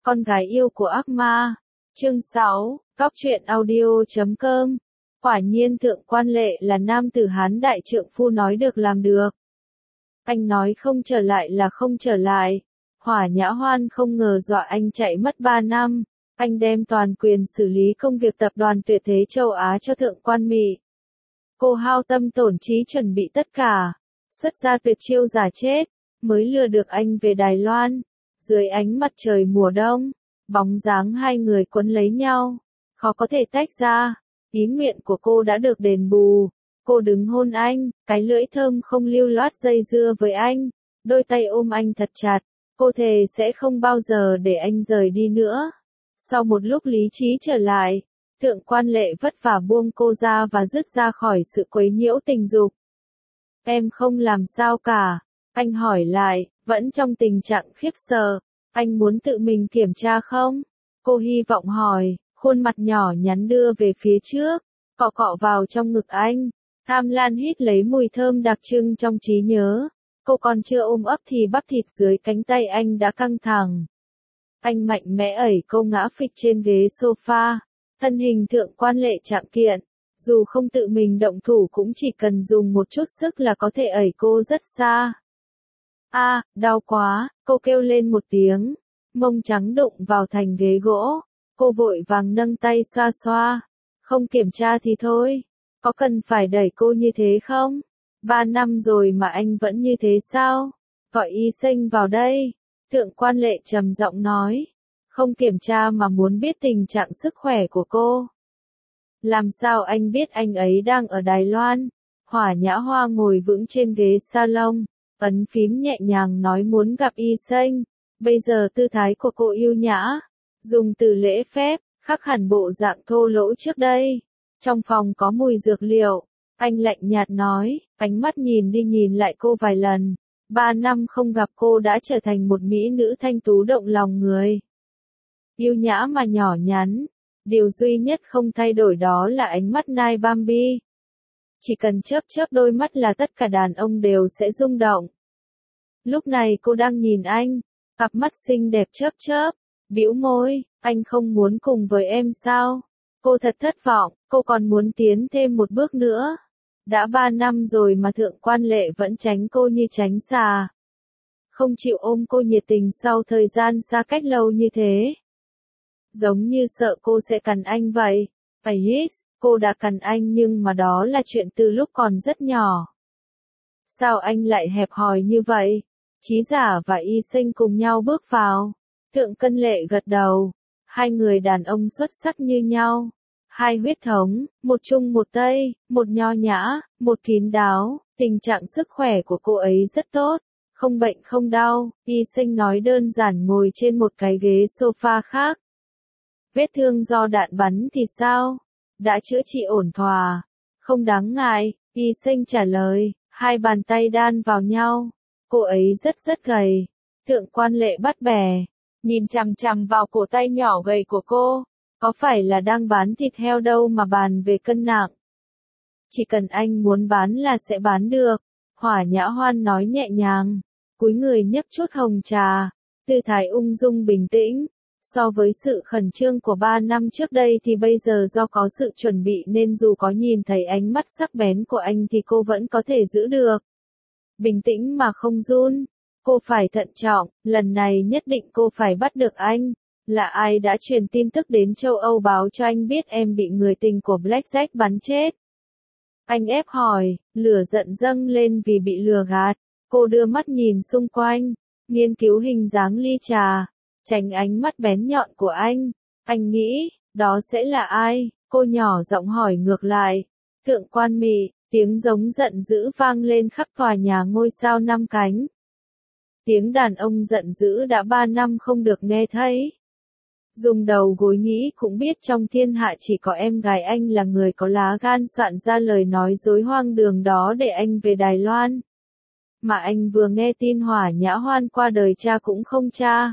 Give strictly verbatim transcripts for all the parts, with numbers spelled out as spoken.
Con gái yêu của ác ma. Chương sáu, Cóc truyện audio.com. Quả nhiên Thượng Quan Lệ là nam tử Hán đại trượng phu nói được làm được. Anh nói không trở lại là không trở lại. Hỏa Nhã Hoan không ngờ dọa anh chạy mất ba năm. Anh đem toàn quyền xử lý công việc tập đoàn Tuyệt Thế Châu Á cho Thượng Quan Mị. Cô hao tâm tổn trí chuẩn bị tất cả, xuất ra tuyệt chiêu giả chết, mới lừa được anh về Đài Loan. Dưới ánh mặt trời mùa đông, bóng dáng hai người quấn lấy nhau, khó có thể tách ra. Ý nguyện của cô đã được đền bù. Cô đứng hôn anh, cái lưỡi thơm không lưu loát dây dưa với anh, đôi tay ôm anh thật chặt. Cô thề sẽ không bao giờ để anh rời đi nữa. Sau một lúc lý trí trở lại, Thượng Quan Lệ vất vả buông cô ra và dứt ra khỏi sự quấy nhiễu tình dục. Em không làm sao cả, anh hỏi lại, vẫn trong tình trạng khiếp sợ. Anh muốn tự mình kiểm tra không? Cô hy vọng hỏi, khuôn mặt nhỏ nhắn đưa về phía trước, cọ cọ vào trong ngực anh. Tham lam hít lấy mùi thơm đặc trưng trong trí nhớ. Cô còn chưa ôm ấp thì bắp thịt dưới cánh tay anh đã căng thẳng. Anh mạnh mẽ ẩy cô ngã phịch trên ghế sofa. Thân hình Thượng Quan Lệ trạng kiện, dù không tự mình động thủ cũng chỉ cần dùng một chút sức là có thể ẩy cô rất xa. A, à, đau quá, cô kêu lên một tiếng, mông trắng đụng vào thành ghế gỗ. Cô vội vàng nâng tay xoa xoa. Không kiểm tra thì thôi, có cần phải đẩy cô như thế không? Ba năm rồi mà anh vẫn như thế sao? Gọi y sinh vào đây. Thượng Quan Lệ trầm giọng nói. Không kiểm tra mà muốn biết tình trạng sức khỏe của cô. Làm sao anh biết anh ấy đang ở Đài Loan? Hỏa Nhã Hoa ngồi vững trên ghế salon, ấn phím nhẹ nhàng nói muốn gặp y sinh. Bây giờ tư thái của cô yêu nhã, dùng từ lễ phép, khác hẳn bộ dạng thô lỗ trước đây. Trong phòng có mùi dược liệu, anh lạnh nhạt nói, ánh mắt nhìn đi nhìn lại cô vài lần. Ba năm không gặp cô đã trở thành một mỹ nữ thanh tú động lòng người. Yêu nhã mà nhỏ nhắn, điều duy nhất không thay đổi đó là ánh mắt nai Bambi. Chỉ cần chớp chớp đôi mắt là tất cả đàn ông đều sẽ rung động. Lúc này cô đang nhìn anh, cặp mắt xinh đẹp chớp chớp, bĩu môi, anh không muốn cùng với em sao? Cô thật thất vọng, cô còn muốn tiến thêm một bước nữa. Đã ba năm rồi mà Thượng Quan Lệ vẫn tránh cô như tránh xà. Không chịu ôm cô nhiệt tình sau thời gian xa cách lâu như thế. Giống như sợ cô sẽ cắn anh vậy. Yes, cô đã cắn anh nhưng mà đó là chuyện từ lúc còn rất nhỏ. Sao anh lại hẹp hòi như vậy? Trí giả và y sinh cùng nhau bước vào. Thượng Quan Lệ gật đầu. Hai người đàn ông xuất sắc như nhau. Hai huyết thống, một trung một tây, một nho nhã, một kín đáo. Tình trạng sức khỏe của cô ấy rất tốt. Không bệnh không đau. Y sinh nói đơn giản ngồi trên một cái ghế sofa khác. Vết thương do đạn bắn thì sao? Đã chữa trị ổn thỏa. Không đáng ngại, y sinh trả lời, hai bàn tay đan vào nhau. Cô ấy rất rất gầy. Thượng Quan Lệ bắt bẻ, nhìn chằm chằm vào cổ tay nhỏ gầy của cô. Có phải là đang bán thịt heo đâu mà bàn về cân nặng. Chỉ cần anh muốn bán là sẽ bán được. Hỏa Nhã Hoan nói nhẹ nhàng, cúi người nhấp chút hồng trà, tư thái ung dung bình tĩnh. So với sự khẩn trương của ba năm trước đây thì bây giờ do có sự chuẩn bị nên dù có nhìn thấy ánh mắt sắc bén của anh thì cô vẫn có thể giữ được. Bình tĩnh mà không run. Cô phải thận trọng, lần này nhất định cô phải bắt được anh. Là ai đã truyền tin tức đến châu Âu báo cho anh biết em bị người tình của Blackjack bắn chết? Anh ép hỏi, lửa giận dâng lên vì bị lừa gạt. Cô đưa mắt nhìn xung quanh, nghiên cứu hình dáng ly trà, tránh ánh mắt bén nhọn của anh. Anh nghĩ, đó sẽ là ai? Cô nhỏ giọng hỏi ngược lại. Thượng Quan Mị, tiếng giống giận dữ vang lên khắp tòa nhà ngôi sao năm cánh. Tiếng đàn ông giận dữ đã ba năm không được nghe thấy. Dùng đầu gối nghĩ cũng biết trong thiên hạ chỉ có em gái anh là người có lá gan soạn ra lời nói dối hoang đường đó để anh về Đài Loan. Mà anh vừa nghe tin Hỏa Nhã Hoan qua đời cha cũng không tra.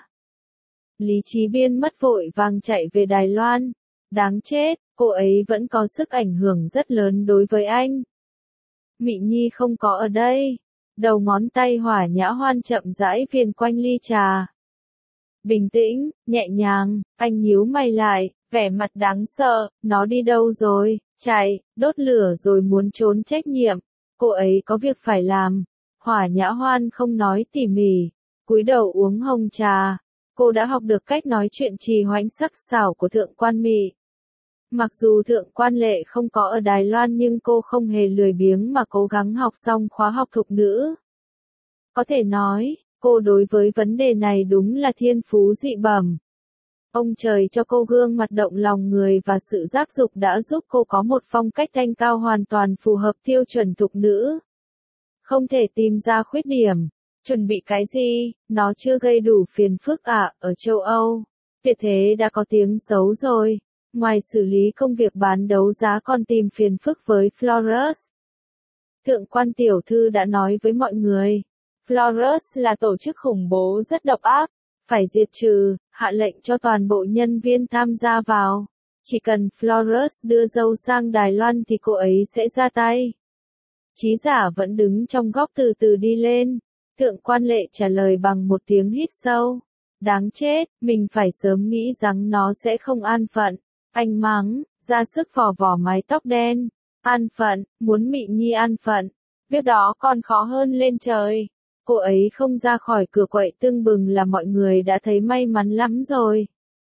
Lý trí biên mất vội vàng chạy về Đài Loan. Đáng chết, cô ấy vẫn có sức ảnh hưởng rất lớn đối với anh. Mị Nhi không có ở đây. Đầu ngón tay Hỏa Nhã Hoan chậm rãi viền quanh ly trà. Bình tĩnh, nhẹ nhàng, anh nhíu mày lại, vẻ mặt đáng sợ, nó đi đâu rồi, chạy, đốt lửa rồi muốn trốn trách nhiệm, cô ấy có việc phải làm. Hỏa Nhã Hoan không nói tỉ mỉ, cúi đầu uống hồng trà, cô đã học được cách nói chuyện trì hoãn sắc sảo của Thượng Quan Mị. Mặc dù Thượng Quan Lệ không có ở Đài Loan nhưng cô không hề lười biếng mà cố gắng học xong khóa học thục nữ. Có thể nói, cô đối với vấn đề này đúng là thiên phú dị bẩm. Ông trời cho cô gương mặt động lòng người và sự giác dục đã giúp cô có một phong cách thanh cao hoàn toàn phù hợp tiêu chuẩn thục nữ. Không thể tìm ra khuyết điểm. Chuẩn bị cái gì, nó chưa gây đủ phiền phức à, ở châu Âu. Tuyệt thế đã có tiếng xấu rồi. Ngoài xử lý công việc bán đấu giá còn tìm phiền phức với Flores. Thượng quan tiểu thư đã nói với mọi người. Flores là tổ chức khủng bố rất độc ác. Phải diệt trừ, hạ lệnh cho toàn bộ nhân viên tham gia vào. Chỉ cần Flores đưa dâu sang Đài Loan thì cô ấy sẽ ra tay. Trí giả vẫn đứng trong góc từ từ đi lên. Thượng quan Lệ trả lời bằng một tiếng hít sâu. Đáng chết, mình phải sớm nghĩ rằng nó sẽ không an phận. Anh mắng, ra sức phò vỏ mái tóc đen. An phận, muốn Mị Nhi an phận. Việc đó còn khó hơn lên trời. Cô ấy không ra khỏi cửa quậy tưng bừng là mọi người đã thấy may mắn lắm rồi.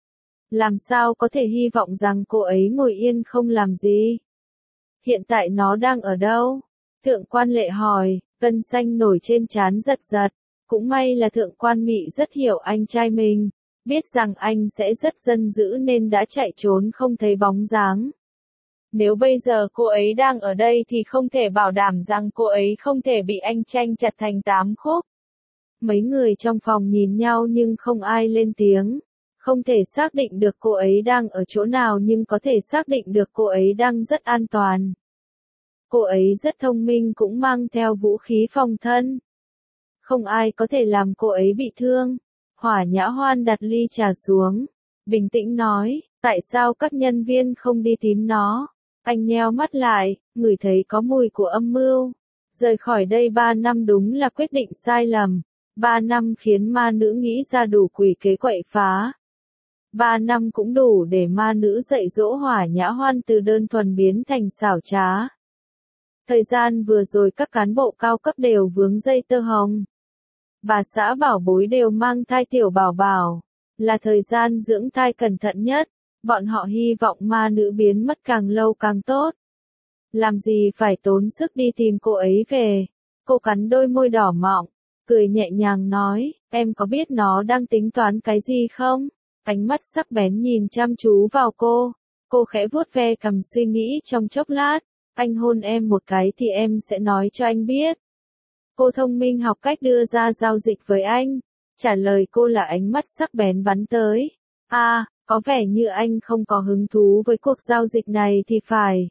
Làm sao có thể hy vọng rằng cô ấy ngồi yên không làm gì? Hiện tại nó đang ở đâu? Thượng quan Lệ hỏi, gân xanh nổi trên trán giật giật. Cũng may là Thượng quan Mị rất hiểu anh trai mình, biết rằng anh sẽ rất giận dữ nên đã chạy trốn không thấy bóng dáng. Nếu bây giờ cô ấy đang ở đây thì không thể bảo đảm rằng cô ấy không thể bị anh tranh chặt thành tám khúc. Mấy người trong phòng nhìn nhau nhưng không ai lên tiếng. Không thể xác định được cô ấy đang ở chỗ nào nhưng có thể xác định được cô ấy đang rất an toàn. Cô ấy rất thông minh cũng mang theo vũ khí phòng thân. Không ai có thể làm cô ấy bị thương. Hỏa Nhã Hoan đặt ly trà xuống. Bình tĩnh nói, tại sao các nhân viên không đi tìm nó? Anh nheo mắt lại, ngửi thấy có mùi của âm mưu. Rời khỏi đây ba năm đúng là quyết định sai lầm. Ba năm khiến ma nữ nghĩ ra đủ quỷ kế quậy phá. Ba năm cũng đủ để ma nữ dạy dỗ Hỏa Nhã Hoan từ đơn thuần biến thành xảo trá. Thời gian vừa rồi các cán bộ cao cấp đều vướng dây tơ hồng. Bà xã bảo bối đều mang thai tiểu bảo bảo. Là thời gian dưỡng thai cẩn thận nhất. Bọn họ hy vọng ma nữ biến mất càng lâu càng tốt. Làm gì phải tốn sức đi tìm cô ấy về. Cô cắn đôi môi đỏ mọng, cười nhẹ nhàng nói, em có biết nó đang tính toán cái gì không? Ánh mắt sắc bén nhìn chăm chú vào cô. Cô khẽ vuốt ve cằm suy nghĩ trong chốc lát. Anh hôn em một cái thì em sẽ nói cho anh biết. Cô thông minh học cách đưa ra giao dịch với anh. Trả lời cô là ánh mắt sắc bén bắn tới. À, có vẻ như anh không có hứng thú với cuộc giao dịch này thì phải.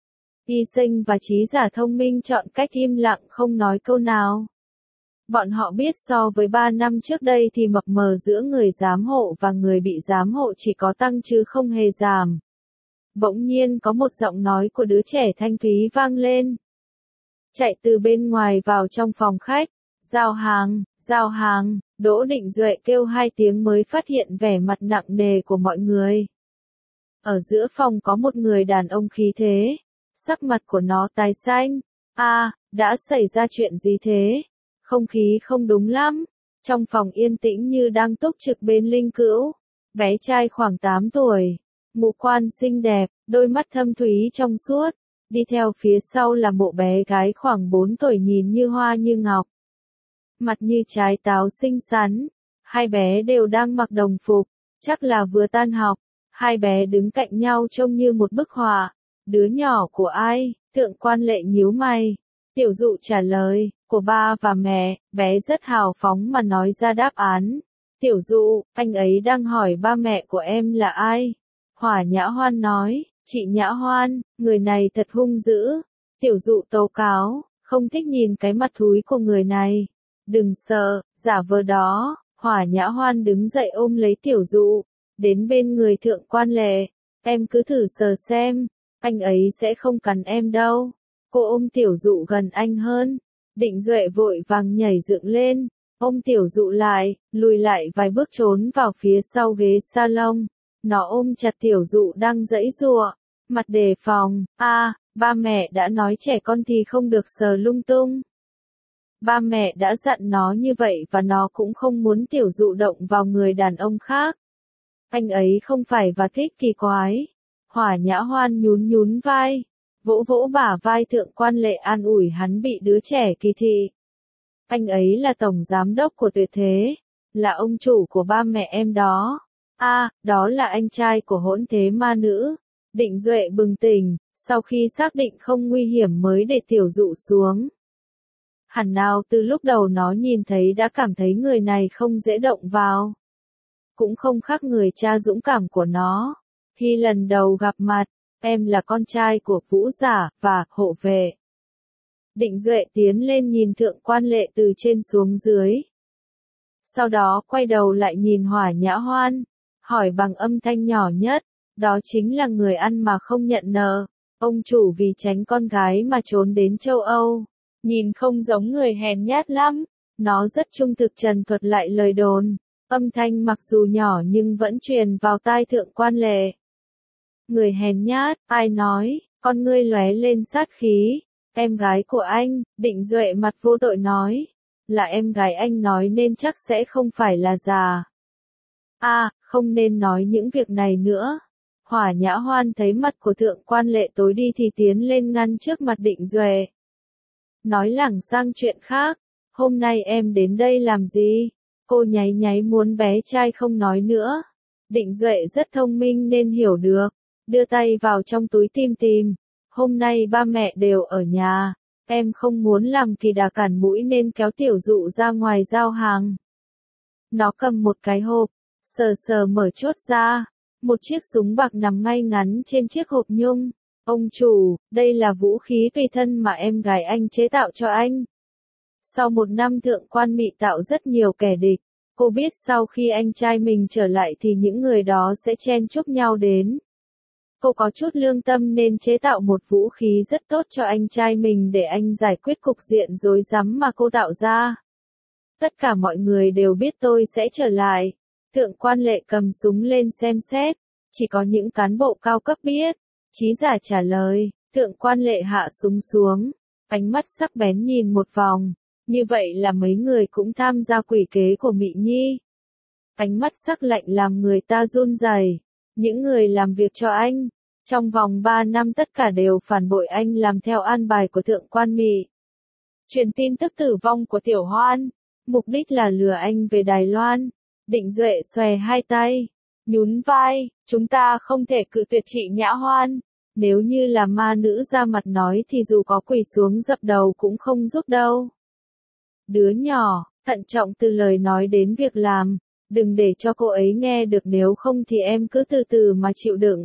Y Sinh và Trí Giả thông minh chọn cách im lặng không nói câu nào. Bọn họ biết so với ba năm trước đây thì mập mờ giữa người giám hộ và người bị giám hộ chỉ có tăng chứ không hề giảm. Bỗng nhiên có một giọng nói của đứa trẻ thanh thúy vang lên. Chạy từ bên ngoài vào trong phòng khách. Giao hàng, giao hàng, Đỗ Định Duệ kêu hai tiếng mới phát hiện vẻ mặt nặng nề của mọi người. Ở giữa phòng có một người đàn ông khí thế. Sắc mặt của nó tái xanh. À, đã xảy ra chuyện gì thế? Không khí không đúng lắm. Trong phòng yên tĩnh như đang túc trực bên linh cữu. Bé trai khoảng tám tuổi. Ngũ quan xinh đẹp, đôi mắt thâm thúy trong suốt. Đi theo phía sau là một bé gái khoảng bốn tuổi nhìn như hoa như ngọc. Mặt như trái táo xinh xắn. Hai bé đều đang mặc đồng phục. Chắc là vừa tan học. Hai bé đứng cạnh nhau trông như một bức họa. Đứa nhỏ của ai? Thượng quan Lệ nhíu mày. Tiểu Dụ trả lời, của ba và mẹ. Bé rất hào phóng mà nói ra đáp án. Tiểu Dụ, anh ấy đang hỏi ba mẹ của em là ai? Hỏa Nhã Hoan nói, chị Nhã Hoan, người này thật hung dữ. Tiểu Dụ tố cáo, không thích nhìn cái mặt thúi của người này. Đừng sợ, giả vờ đó. Hỏa Nhã Hoan đứng dậy ôm lấy Tiểu Dụ, đến bên người Thượng quan Lệ. Em cứ thử sờ xem, anh ấy sẽ không cắn em đâu. Cô ôm Tiểu Dụ gần anh hơn. Định Duệ vội vàng nhảy dựng lên. Ôm tiểu dụ lại, lùi lại vài bước trốn vào phía sau ghế salon. Nó ôm chặt tiểu dụ đang giãy giụa, mặt đề phòng. A, ba mẹ đã nói trẻ con thì không được sờ lung tung. Ba mẹ đã dặn nó như vậy và nó cũng không muốn tiểu dụ động vào người đàn ông khác. Anh ấy không phải và thích kỳ quái. Hỏa Nhã Hoan nhún nhún vai, vỗ vỗ bả vai Thượng Quan Lệ an ủi hắn bị đứa trẻ kỳ thị. Anh ấy là tổng giám đốc của Tuyệt Thế, là ông chủ của ba mẹ em đó. A, à, đó là anh trai của hỗn thế ma nữ. Định Duệ bừng tỉnh, sau khi xác định không nguy hiểm mới để tiểu dụ xuống. Hẳn nào từ lúc đầu nó nhìn thấy đã cảm thấy người này không dễ động vào. Cũng không khác người cha dũng cảm của nó. Khi lần đầu gặp mặt, em là con trai của Vũ Giả và hộ vệ. Định Duệ tiến lên nhìn Thượng Quan Lệ từ trên xuống dưới. Sau đó quay đầu lại nhìn Hỏa Nhã Hoan, hỏi bằng âm thanh nhỏ nhất, đó chính là người ăn mà không nhận nợ. Ông chủ vì tránh con gái mà trốn đến châu Âu. Nhìn không giống người hèn nhát lắm. Nó rất trung thực trần thuật lại lời đồn. Âm thanh mặc dù nhỏ nhưng vẫn truyền vào tai Thượng Quan Lệ. Người hèn nhát, ai nói, con ngươi lóe lên sát khí. Em gái của anh, Định Duệ mặt vô tội nói. Là em gái anh nói nên chắc sẽ không phải là già. A, à, không nên nói những việc này nữa. Hỏa Nhã Hoan thấy mặt của Thượng Quan Lệ tối đi thì tiến lên ngăn trước mặt Định Duệ. Nói lảng sang chuyện khác, hôm nay em đến đây làm gì? Cô nháy nháy muốn bé trai không nói nữa. Định Duệ rất thông minh nên hiểu được, đưa tay vào trong túi tìm tìm. Hôm nay ba mẹ đều ở nhà, em không muốn làm kỳ đà cản mũi nên kéo tiểu dụ ra ngoài giao hàng. Nó cầm một cái hộp, sờ sờ mở chốt ra, một chiếc súng bạc nằm ngay ngắn trên chiếc hộp nhung. Ông chủ, đây là vũ khí tùy thân mà em gái anh chế tạo cho anh. Sau một năm Thượng Quan Mị tạo rất nhiều kẻ địch, cô biết sau khi anh trai mình trở lại thì những người đó sẽ chen chúc nhau đến. Cô có chút lương tâm nên chế tạo một vũ khí rất tốt cho anh trai mình để anh giải quyết cục diện rối rắm mà cô tạo ra. Tất cả mọi người đều biết tôi sẽ trở lại. Thượng Quan Lệ cầm súng lên xem xét, chỉ có những cán bộ cao cấp biết. Trí giả trả lời, Thượng Quan Lệ hạ súng xuống, ánh mắt sắc bén nhìn một vòng, như vậy là mấy người cũng tham gia quỷ kế của Mị Nhi. Ánh mắt sắc lạnh làm người ta run rẩy. Những người làm việc cho anh, trong vòng ba năm tất cả đều phản bội anh làm theo an bài của Thượng Quan Mị. Truyền tin tức tử vong của Tiểu Hoan, mục đích là lừa anh về Đài Loan. Định Duệ xòe hai tay, nhún vai, chúng ta không thể cự tuyệt chị Nhã Hoan. Nếu như là ma nữ ra mặt nói thì dù có quỳ xuống dập đầu cũng không giúp đâu. Đứa nhỏ, thận trọng từ lời nói đến việc làm, đừng để cho cô ấy nghe được nếu không thì em cứ từ từ mà chịu đựng.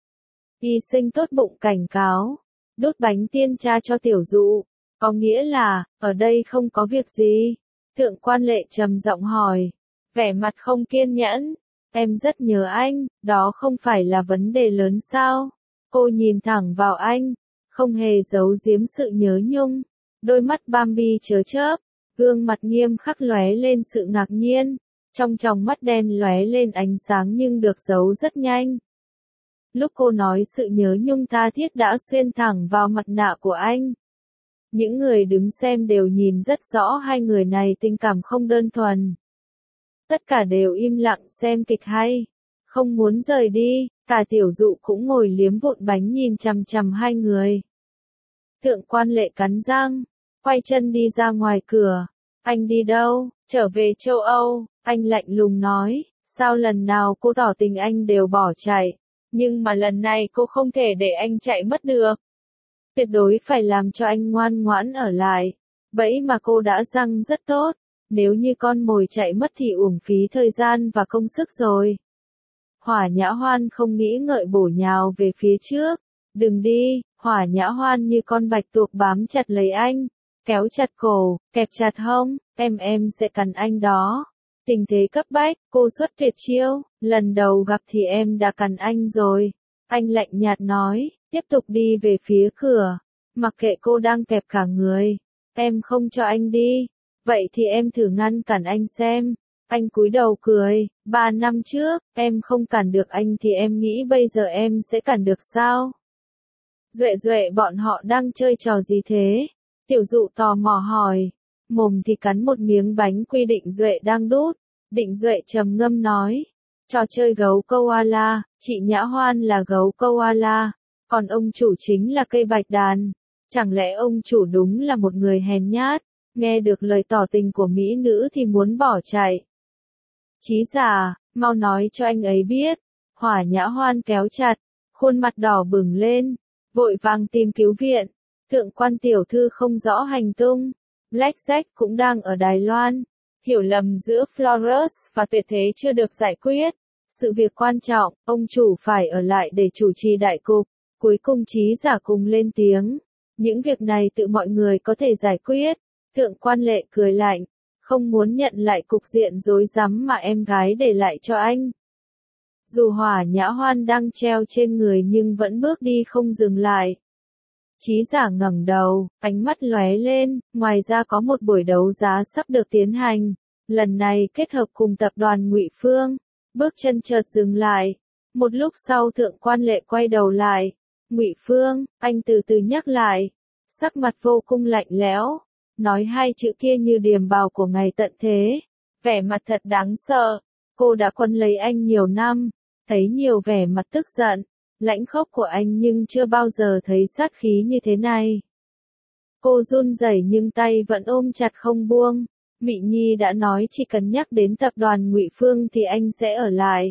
Y Sinh tốt bụng cảnh cáo, đốt bánh tiên tra cho tiểu dụ, có nghĩa là, ở đây không có việc gì. Thượng Quan Lệ trầm giọng hỏi, vẻ mặt không kiên nhẫn, em rất nhớ anh, đó không phải là vấn đề lớn sao? Cô nhìn thẳng vào anh, không hề giấu giếm sự nhớ nhung, đôi mắt Bambi chớp chớp, gương mặt nghiêm khắc lóe lên sự ngạc nhiên, trong tròng mắt đen lóe lên ánh sáng nhưng được giấu rất nhanh. Lúc cô nói sự nhớ nhung tha thiết đã xuyên thẳng vào mặt nạ của anh. Những người đứng xem đều nhìn rất rõ hai người này tình cảm không đơn thuần. Tất cả đều im lặng xem kịch hay, không muốn rời đi, cả tiểu dụ cũng ngồi liếm vụn bánh nhìn chằm chằm hai người. Thượng Quan Lệ cắn răng, quay chân đi ra ngoài cửa. Anh đi đâu? Trở về châu Âu, anh lạnh lùng nói, sao lần nào cô tỏ tình anh đều bỏ chạy, nhưng mà lần này cô không thể để anh chạy mất được. Tuyệt đối phải làm cho anh ngoan ngoãn ở lại. Bẫy mà cô đã răng rất tốt, nếu như con mồi chạy mất thì uổng phí thời gian và công sức rồi. Hỏa Nhã Hoan không nghĩ ngợi bổ nhào về phía trước. Đừng đi, Hỏa Nhã Hoan như con bạch tuộc bám chặt lấy anh, kéo chặt cổ, kẹp chặt hông, em em sẽ cắn anh đó. Tình thế cấp bách, cô xuất tuyệt chiêu, lần đầu gặp thì em đã cắn anh rồi. Anh lạnh nhạt nói, tiếp tục đi về phía cửa, mặc kệ cô đang kẹp cả người. Em không cho anh đi. Vậy thì em thử ngăn cản anh xem. Anh cúi đầu cười, ba năm trước, em không cản được anh thì em nghĩ bây giờ em sẽ cản được sao? Duệ Duệ bọn họ đang chơi trò gì thế? Tiểu Dụ tò mò hỏi. Mồm thì cắn một miếng bánh quy Định Duệ đang đút. Định Duệ trầm ngâm nói. Trò chơi gấu koala, chị Nhã Hoan là gấu koala, còn ông chủ chính là cây bạch đàn. Chẳng lẽ ông chủ đúng là một người hèn nhát, nghe được lời tỏ tình của mỹ nữ thì muốn bỏ chạy. Chí giả, mau nói cho anh ấy biết. Hỏa Nhã Hoan kéo chặt, khuôn mặt đỏ bừng lên, vội vàng tìm cứu viện. Thượng quan tiểu thư không rõ hành tung. Black Jack cũng đang ở Đài Loan. Hiểu lầm giữa Flores và Tuyệt Thế chưa được giải quyết. Sự việc quan trọng, ông chủ phải ở lại để chủ trì đại cục. Cuối cùng Chí giả cùng lên tiếng. Những việc này tự mọi người có thể giải quyết. Thượng quan Lệ cười lạnh, không muốn nhận lại cục diện rối rắm mà em gái để lại cho anh. Dù Hỏa Nhã Hoan đang treo trên người nhưng vẫn bước đi không dừng lại. Chí giả ngẩng đầu, ánh mắt lóe lên, ngoài ra có một buổi đấu giá sắp được tiến hành, lần này kết hợp cùng tập đoàn Ngụy Phương. Bước chân chợt dừng lại. Một lúc sau Thượng quan Lệ quay đầu lại. Ngụy Phương, anh từ từ nhắc lại, sắc mặt vô cùng lạnh lẽo, nói hai chữ kia như điềm bào của ngày tận thế, vẻ mặt thật đáng sợ. Cô đã quấn lấy anh nhiều năm, thấy nhiều vẻ mặt tức giận, lãnh khốc của anh nhưng chưa bao giờ thấy sát khí như thế này. Cô run rẩy nhưng tay vẫn ôm chặt không buông. Mị Nhi đã nói chỉ cần nhắc đến tập đoàn Ngụy Phương thì anh sẽ ở lại.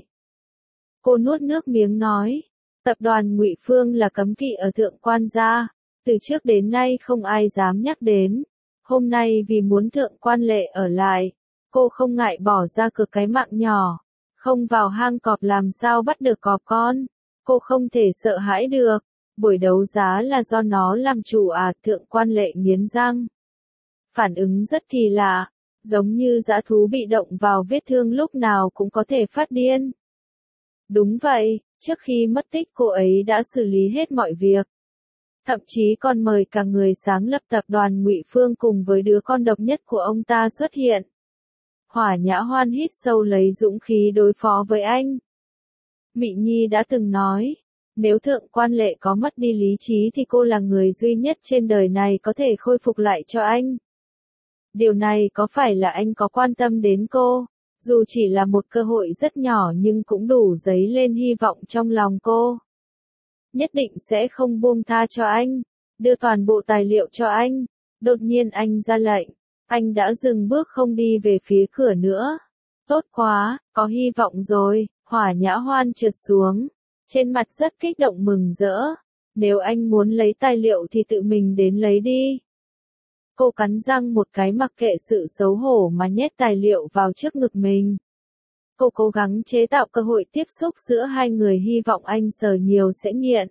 Cô nuốt nước miếng nói, tập đoàn Ngụy Phương là cấm kỵ ở Thượng quan gia, từ trước đến nay không ai dám nhắc đến. Hôm nay vì muốn Thượng quan Lệ ở lại, cô không ngại bỏ ra cực cái mạng nhỏ, không vào hang cọp làm sao bắt được cọp con. Cô không thể sợ hãi được, buổi đấu giá là do nó làm chủ à? Thượng quan Lệ nghiến răng. Phản ứng rất kỳ lạ, giống như dã thú bị động vào vết thương lúc nào cũng có thể phát điên. Đúng vậy, trước khi mất tích cô ấy đã xử lý hết mọi việc. Thậm chí còn mời cả người sáng lập tập đoàn Ngụy Phương cùng với đứa con độc nhất của ông ta xuất hiện. Hỏa Nhã Hoan hít sâu lấy dũng khí đối phó với anh. Mị Nhi đã từng nói, nếu Thượng quan Lệ có mất đi lý trí thì cô là người duy nhất trên đời này có thể khôi phục lại cho anh. Điều này có phải là anh có quan tâm đến cô? Dù chỉ là một cơ hội rất nhỏ nhưng cũng đủ dấy lên hy vọng trong lòng cô. Nhất định sẽ không buông tha cho anh, đưa toàn bộ tài liệu cho anh. Đột nhiên anh ra lệnh, anh đã dừng bước không đi về phía cửa nữa. Tốt quá, có hy vọng rồi. Hỏa Nhã Hoan trượt xuống, trên mặt rất kích động mừng rỡ. Nếu anh muốn lấy tài liệu thì tự mình đến lấy đi. Cô cắn răng một cái mặc kệ sự xấu hổ mà nhét tài liệu vào trước ngực mình. Cô cố gắng chế tạo cơ hội tiếp xúc giữa hai người, hy vọng anh sờ nhiều sẽ nghiện.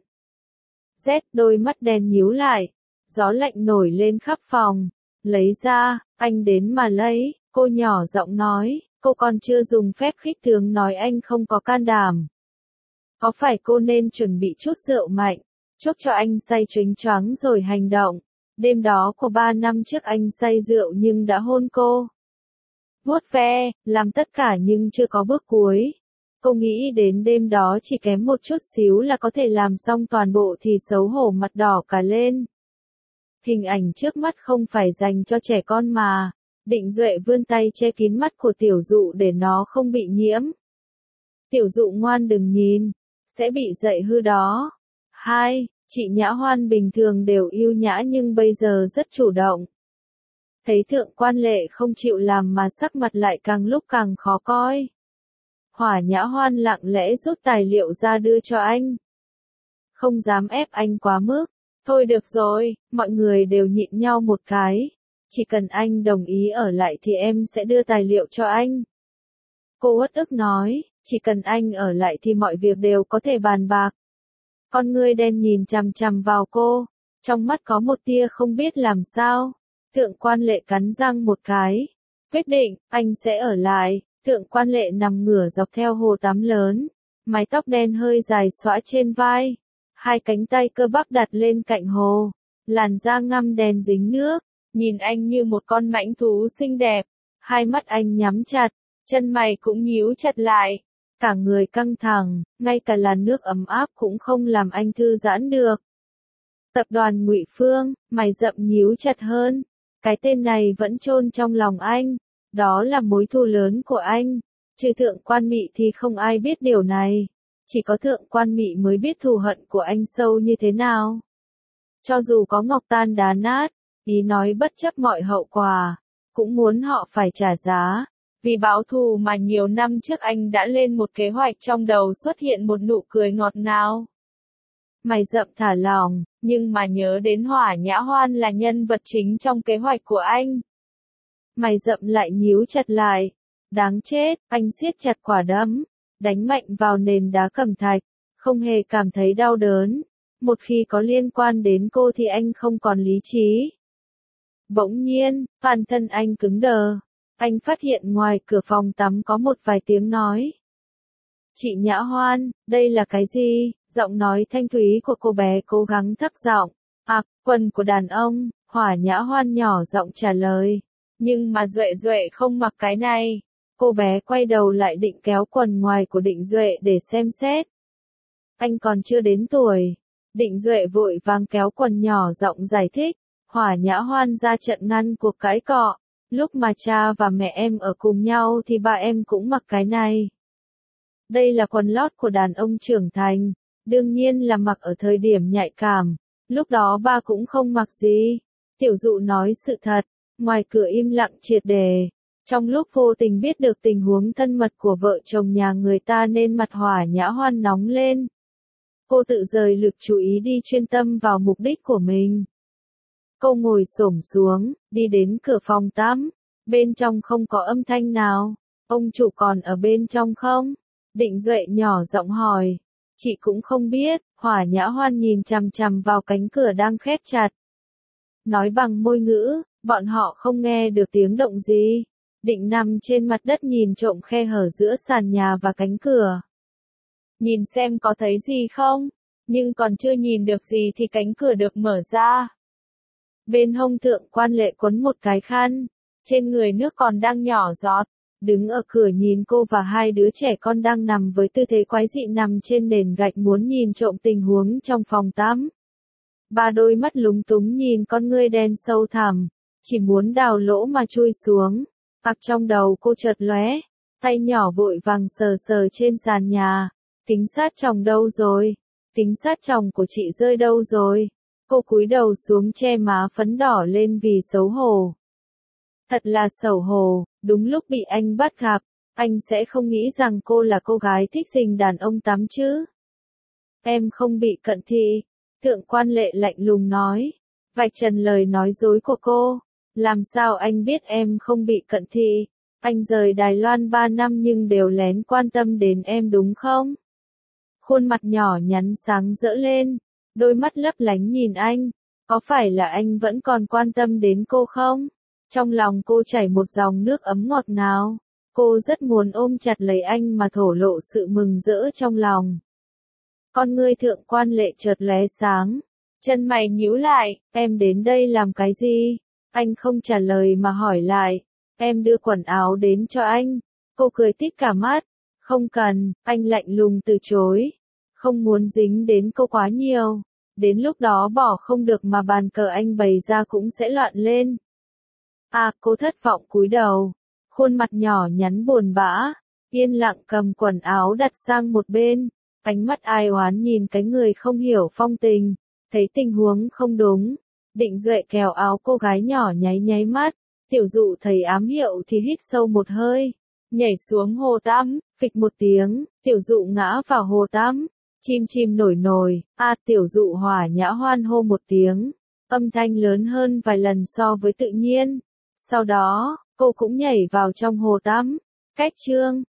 Z đôi mắt đen nhíu lại, gió lạnh nổi lên khắp phòng. Lấy ra, anh đến mà lấy, cô nhỏ giọng nói, cô còn chưa dùng phép khích tướng nói anh không có can đảm. Có phải cô nên chuẩn bị chút rượu mạnh, chúc cho anh say choáng choáng rồi hành động. Đêm đó của ba năm trước anh say rượu nhưng đã hôn cô. Vuốt ve, làm tất cả nhưng chưa có bước cuối. Cô nghĩ đến đêm đó chỉ kém một chút xíu là có thể làm xong toàn bộ thì xấu hổ mặt đỏ cả lên. Hình ảnh trước mắt không phải dành cho trẻ con mà. Định Duệ vươn tay che kín mắt của Tiểu Dụ để nó không bị nhiễm. Tiểu Dụ ngoan đừng nhìn, sẽ bị dạy hư đó. Hai, chị Nhã Hoan bình thường đều yêu nhã nhưng bây giờ rất chủ động. Thấy Thượng quan Lệ không chịu làm mà sắc mặt lại càng lúc càng khó coi. Hỏa Nhã Hoan lặng lẽ rút tài liệu ra đưa cho anh. Không dám ép anh quá mức. Thôi được rồi, mọi người đều nhịn nhau một cái. Chỉ cần anh đồng ý ở lại thì em sẽ đưa tài liệu cho anh. Cô uất ức nói, chỉ cần anh ở lại thì mọi việc đều có thể bàn bạc. Con ngươi đen nhìn chằm chằm vào cô, trong mắt có một tia không biết làm sao. Thượng quan Lệ cắn răng một cái. Quyết định, anh sẽ ở lại. Thượng quan Lệ nằm ngửa dọc theo hồ tắm lớn. Mái tóc đen hơi dài xõa trên vai. Hai cánh tay cơ bắp đặt lên cạnh hồ. Làn da ngăm đen dính nước. nhìn anh như một con mãnh thú xinh đẹp, hai mắt anh nhắm chặt, chân mày cũng nhíu chặt lại, cả người căng thẳng, ngay cả làn nước ấm áp cũng không làm anh thư giãn được. Tập đoàn Ngụy Phương, mày rậm nhíu chặt hơn, cái tên này vẫn chôn trong lòng anh, đó là mối thù lớn của anh, trừ Thượng Quan Mị thì không ai biết điều này, chỉ có Thượng Quan Mị mới biết thù hận của anh sâu như thế nào. Cho dù có ngọc tan đá nát, ý nói bất chấp mọi hậu quả, cũng muốn họ phải trả giá. Vì báo thù mà nhiều năm trước anh đã lên một kế hoạch, trong đầu xuất hiện một nụ cười ngọt ngào. Mày rậm thả lỏng, nhưng mà nhớ đến Hỏa Nhã Hoan là nhân vật chính trong kế hoạch của anh. Mày rậm lại nhíu chặt lại. Đáng chết, anh siết chặt quả đấm, đánh mạnh vào nền đá cẩm thạch, không hề cảm thấy đau đớn. Một khi có liên quan đến cô thì anh không còn lý trí. Bỗng nhiên, toàn thân anh cứng đờ. Anh phát hiện ngoài cửa phòng tắm có một vài tiếng nói. Chị Nhã Hoan, đây là cái gì? Giọng nói thanh thúy của cô bé cố gắng thấp giọng. À, quần của đàn ông, Hỏa Nhã Hoan nhỏ giọng trả lời. Nhưng mà Duệ Duệ không mặc cái này. Cô bé quay đầu lại định kéo quần ngoài của Định Duệ để xem xét. Anh còn chưa đến tuổi. Định Duệ vội vàng kéo quần nhỏ giọng giải thích. Hỏa Nhã Hoan ra trận ngăn cuộc cãi cọ. Lúc mà cha và mẹ em ở cùng nhau thì ba em cũng mặc cái này. Đây là quần lót của đàn ông trưởng thành, đương nhiên là mặc ở thời điểm nhạy cảm. Lúc đó ba cũng không mặc gì. Tiểu Dụ nói sự thật, ngoài cửa im lặng triệt để. Trong lúc vô tình biết được tình huống thân mật của vợ chồng nhà người ta nên mặt Hỏa Nhã Hoan nóng lên. Cô tự rời lực chú ý đi chuyên tâm vào mục đích của mình. Cô ngồi xổm xuống, đi đến cửa phòng tắm. Bên trong không có âm thanh nào. Ông chủ còn ở bên trong không? Định Duệ nhỏ giọng hỏi. Chị cũng không biết. Hỏa Nhã Hoan nhìn chằm chằm vào cánh cửa đang khép chặt. Nói bằng môi ngữ, bọn họ không nghe được tiếng động gì. Định nằm trên mặt đất nhìn trộm khe hở giữa sàn nhà và cánh cửa. Nhìn xem có thấy gì không? Nhưng còn chưa nhìn được gì thì cánh cửa được mở ra. Bên hông Thượng Quan Lệ quấn một cái khăn, trên người nước còn đang nhỏ giọt, đứng ở cửa nhìn cô và hai đứa trẻ con đang nằm với tư thế quái dị nằm trên nền gạch muốn nhìn trộm tình huống trong phòng tắm. Ba đôi mắt lúng túng nhìn con ngươi đen sâu thẳm, chỉ muốn đào lỗ mà chui xuống. Hoặc trong đầu cô chợt lóe, tay nhỏ vội vàng sờ sờ trên sàn nhà. Kính sát chồng đâu rồi? Kính sát chồng của chị rơi đâu rồi? Cô cúi đầu xuống che má phấn đỏ lên vì xấu hổ. Thật là xấu hổ, đúng lúc bị anh bắt gặp, anh sẽ không nghĩ rằng cô là cô gái thích rình đàn ông tắm chứ. Em không bị cận thị, Thượng Quan Lệ lạnh lùng nói, vạch trần lời nói dối của cô. Làm sao anh biết em không bị cận thị? Anh rời Đài Loan ba năm nhưng đều lén quan tâm đến em đúng không? Khuôn mặt nhỏ nhắn sáng rỡ lên, đôi mắt lấp lánh nhìn anh, có phải là anh vẫn còn quan tâm đến cô không? Trong lòng cô chảy một dòng nước ấm ngọt ngào, cô rất muốn ôm chặt lấy anh mà thổ lộ sự mừng rỡ trong lòng. Con ngươi Thượng Quan Lệ chợt lóe sáng, chân mày nhíu lại, em đến đây làm cái gì? Anh không trả lời mà hỏi lại, em đưa quần áo đến cho anh. Cô cười tít cả mắt, không cần, anh lạnh lùng từ chối, không muốn dính đến cô quá nhiều. Đến lúc đó bỏ không được mà bàn cờ anh bày ra cũng sẽ loạn lên. À, cô thất vọng cúi đầu, khuôn mặt nhỏ nhắn buồn bã, yên lặng cầm quần áo đặt sang một bên, ánh mắt ai oán nhìn cái người không hiểu phong tình, thấy tình huống không đúng. Định Duệ kéo áo cô gái nhỏ nháy nháy mắt, Tiểu Dụ thấy ám hiệu thì hít sâu một hơi, nhảy xuống hồ tắm, phịch một tiếng, Tiểu Dụ ngã vào hồ tắm, chim chim nổi nổi, a Tiểu Dụ Hỏa Nhã Hoan hô một tiếng, âm thanh lớn hơn vài lần so với tự nhiên, sau đó, cô cũng nhảy vào trong hồ tắm, cách chương.